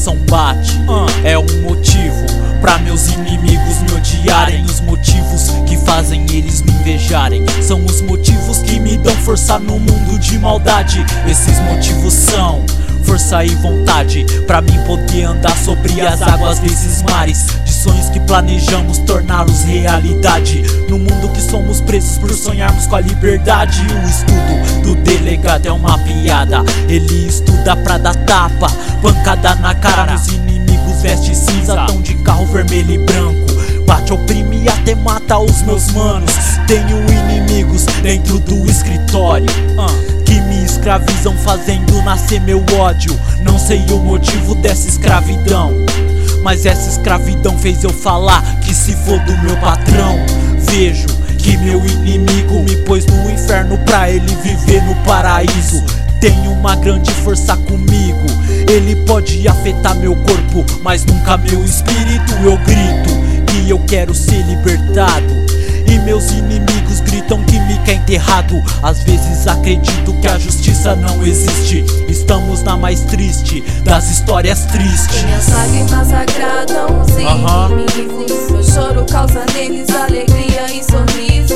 coração bate. É um motivo pra meus inimigos me odiarem. Os motivos que fazem eles me invejarem são os motivos que me dão força no mundo de maldade. Esses motivos são força e vontade pra mim poder andar sobre as águas desses mares, de sonhos que planejamos torná-los realidade. No mundo que somos presos por sonharmos com a liberdade. O estudo do delegado é uma piada. Ele estuda pra dar tapa, pancada na cara. Meus inimigos vestem cinza, tão de carro vermelho e branco. Bate, oprime e até mata os meus manos. Tenho inimigos dentro do escritório que me escravizam, fazendo nascer meu ódio. Não sei o motivo dessa escravidão, mas essa escravidão fez eu falar que se for do meu patrão. Vejo que meu inimigo me pôs no inferno pra ele viver no paraíso. Tem uma grande força comigo, ele pode afetar meu corpo, mas nunca meu espírito. Eu grito que eu quero ser libertado, e meus inimigos gritam que me quer enterrado. Às vezes acredito que a justiça não existe. Estamos na mais triste das histórias tristes. Minhas lágrimas agradam os inimigos. Meu choro causa neles alegria e sorriso.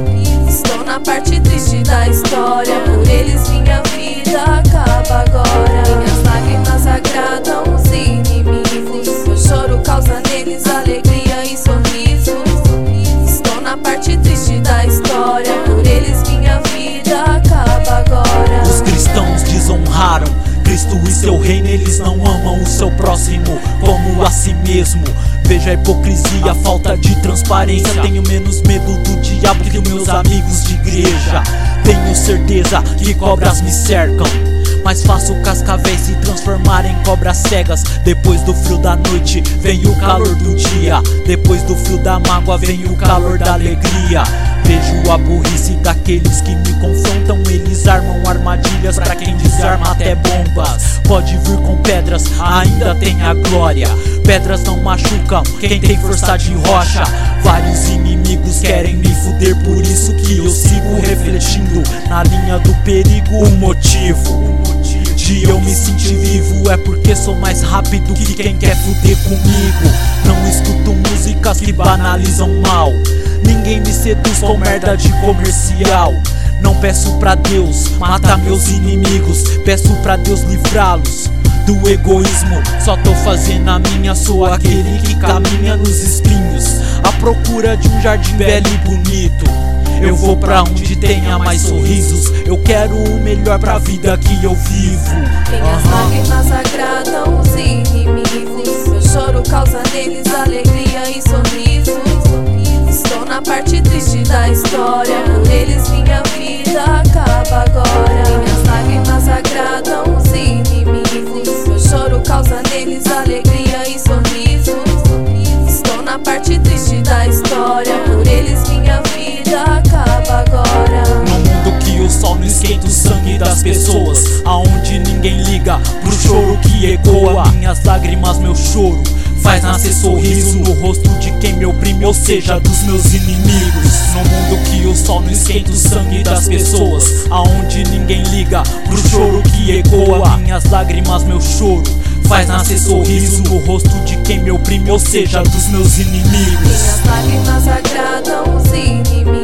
Estou na parte triste da história, por eles minha vida acaba agora. Minhas lágrimas agradam os inimigos. Meu choro causa neles alegria e sorriso. Estou na parte triste da história, por eles minha vida acaba agora. Os cristãos desonraram Cristo e seu reino, eles não amam o seu próximo como a si mesmo. Veja a hipocrisia, a falta de transparência. Tenho menos medo do diabo que dos meus amigos de igreja. Tenho certeza que cobras me cercam, mas faço cascavéis se transformar em cobras cegas. Depois do frio da noite vem o calor do dia. Depois do frio da mágoa vem o calor da alegria. Vejo a burrice daqueles que me confrontam. Eles armam armadilhas pra quem desarma até bombas. Pode vir com pedras, ainda tem a glória. Pedras não machucam quem tem força de rocha. Vários inimigos querem me fuder, por isso que eu sigo refletindo na linha do perigo. O motivo de eu me sentir vivo é porque sou mais rápido que quem quer fuder comigo. Não escuto músicas que banalizam mal, ninguém me seduz com merda de comercial. Não peço pra Deus matar meus inimigos, peço pra Deus livrá-los do egoísmo. Só tô fazendo a minha, sou aquele que caminha nos espinhos à procura de um jardim belo e bonito. Eu vou pra onde tenha mais sorrisos, eu quero o melhor pra vida que eu vivo. Minhas lágrimas agradam os inimigos. Meu choro causa neles alegria e sorriso. Estou na parte triste da história, por eles minha vida acaba agora. Minhas lágrimas agradam os inimigos. Meu choro causa neles alegria e sorriso. Estou na parte triste da história, por eles minha vida acaba agora. No mundo que o sol não esquenta o sangue das pessoas, aonde ninguém liga pro choro que ecoa. Minhas lágrimas, meu choro faz nascer sorriso no rosto de quem me oprime, ou seja, dos meus inimigos. No mundo que o sol não esquenta o sangue das pessoas, aonde ninguém liga pro choro que ecoa. Minhas lágrimas, meu choro faz nascer sorriso no rosto de quem me oprime, ou seja, dos meus inimigos. Minhas lágrimas agradam os inimigos.